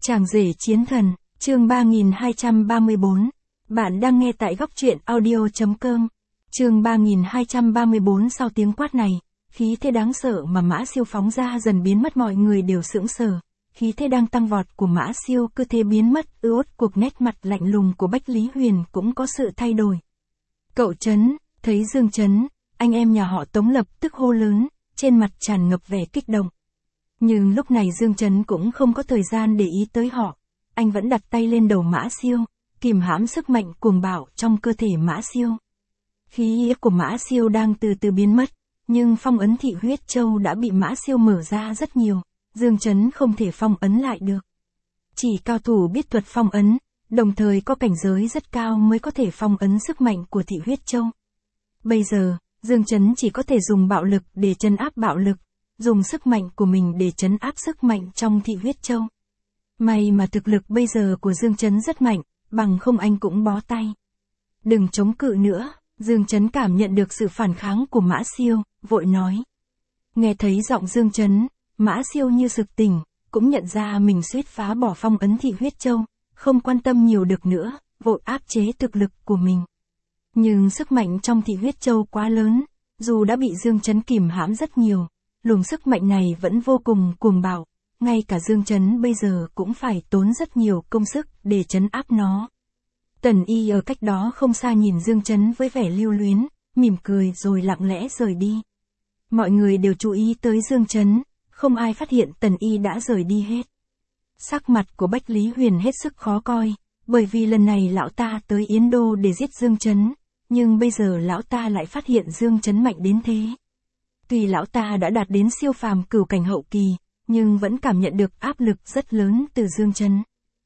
Chàng rể chiến thần, chương 3234. Bạn đang nghe tại góc truyện audio.com. Chương 3234. Sau tiếng quát này, khí thế đáng sợ mà Mã Siêu phóng ra dần biến mất, mọi người đều sững sờ. Khí thế đang tăng vọt của Mã Siêu cứ thế biến mất, cuộc nét mặt lạnh lùng của Bách Lý Huyền cũng có sự thay đổi. Cậu Trấn, thấy Dương Trấn, anh em nhà họ Tống lập tức hô lớn, trên mặt tràn ngập vẻ kích động. Nhưng lúc này Dương Trấn cũng không có thời gian để ý tới họ, anh vẫn đặt tay lên đầu Mã Siêu, kìm hãm sức mạnh cuồng bạo trong cơ thể Mã Siêu. Khí của Mã Siêu đang từ từ biến mất, nhưng phong ấn Thị Huyết Châu đã bị Mã Siêu mở ra rất nhiều, Dương Trấn không thể phong ấn lại được. Chỉ cao thủ biết thuật phong ấn, đồng thời có cảnh giới rất cao mới có thể phong ấn sức mạnh của Thị Huyết Châu. Bây giờ, Dương Trấn chỉ có thể dùng bạo lực để trấn áp bạo lực, dùng sức mạnh của mình để trấn áp sức mạnh trong Thị Huyết Châu. May mà thực lực bây giờ của Dương Trấn rất mạnh, bằng không anh cũng bó tay. Đừng chống cự nữa, Dương Trấn cảm nhận được sự phản kháng của Mã Siêu, vội nói. Nghe thấy giọng Dương Trấn, Mã Siêu như sực tỉnh, cũng nhận ra mình suýt phá bỏ phong ấn Thị Huyết Châu, không quan tâm nhiều được nữa, vội áp chế thực lực của mình. Nhưng sức mạnh trong Thị Huyết Châu quá lớn, dù đã bị Dương Trấn kìm hãm rất nhiều, luồng sức mạnh này vẫn vô cùng cuồng bạo, ngay cả Dương Trấn bây giờ cũng phải tốn rất nhiều công sức để trấn áp nó. Tần Y ở cách đó không xa nhìn Dương Trấn với vẻ lưu luyến, mỉm cười rồi lặng lẽ rời đi. Mọi người đều chú ý tới Dương Trấn, không ai phát hiện Tần Y đã rời đi hết. Sắc mặt của Bách Lý Huyền hết sức khó coi, bởi vì lần này lão ta tới Yến Đô để giết Dương Trấn, nhưng bây giờ lão ta lại phát hiện Dương Trấn mạnh đến thế. Tuy lão ta đã đạt đến siêu phàm cửu cảnh hậu kỳ, nhưng vẫn cảm nhận được áp lực rất lớn từ Dương Trấn.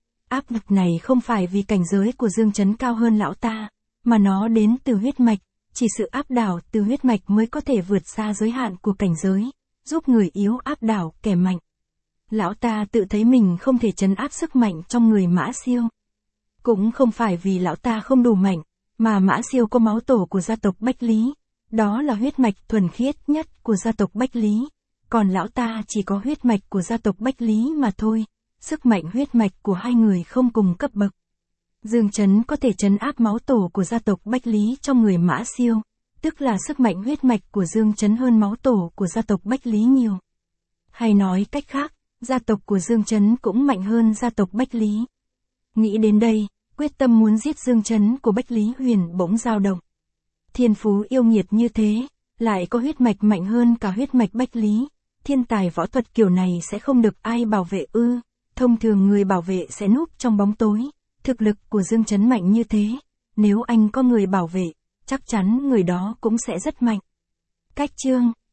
Áp lực này không phải vì cảnh giới của Dương Trấn cao hơn lão ta, mà nó đến từ huyết mạch, chỉ sự áp đảo từ huyết mạch mới có thể vượt xa giới hạn của cảnh giới, giúp người yếu áp đảo kẻ mạnh. Lão ta tự thấy mình không thể trấn áp sức mạnh trong người Mã Siêu. Cũng không phải vì lão ta không đủ mạnh, mà Mã Siêu có máu tổ của gia tộc Bách Lý. Đó là huyết mạch thuần khiết nhất của gia tộc Bách Lý, còn lão ta chỉ có huyết mạch của gia tộc Bách Lý mà thôi, sức mạnh huyết mạch của hai người không cùng cấp bậc. Dương Trấn có thể trấn áp máu tổ của gia tộc Bách Lý trong người Mã Siêu, tức là sức mạnh huyết mạch của Dương Trấn hơn máu tổ của gia tộc Bách Lý nhiều. Hay nói cách khác, gia tộc của Dương Trấn cũng mạnh hơn gia tộc Bách Lý. Nghĩ đến đây, quyết tâm muốn giết Dương Trấn của Bách Lý Huyền bỗng dao động. Thiên phú yêu nghiệt như thế, lại có huyết mạch mạnh hơn cả huyết mạch Bách Lý, thiên tài võ thuật kiểu này sẽ không được ai bảo vệ ư? Thông thường người bảo vệ sẽ núp trong bóng tối, thực lực của Dương Trấn mạnh như thế, nếu anh có người bảo vệ, chắc chắn người đó cũng sẽ rất mạnh. Cách chương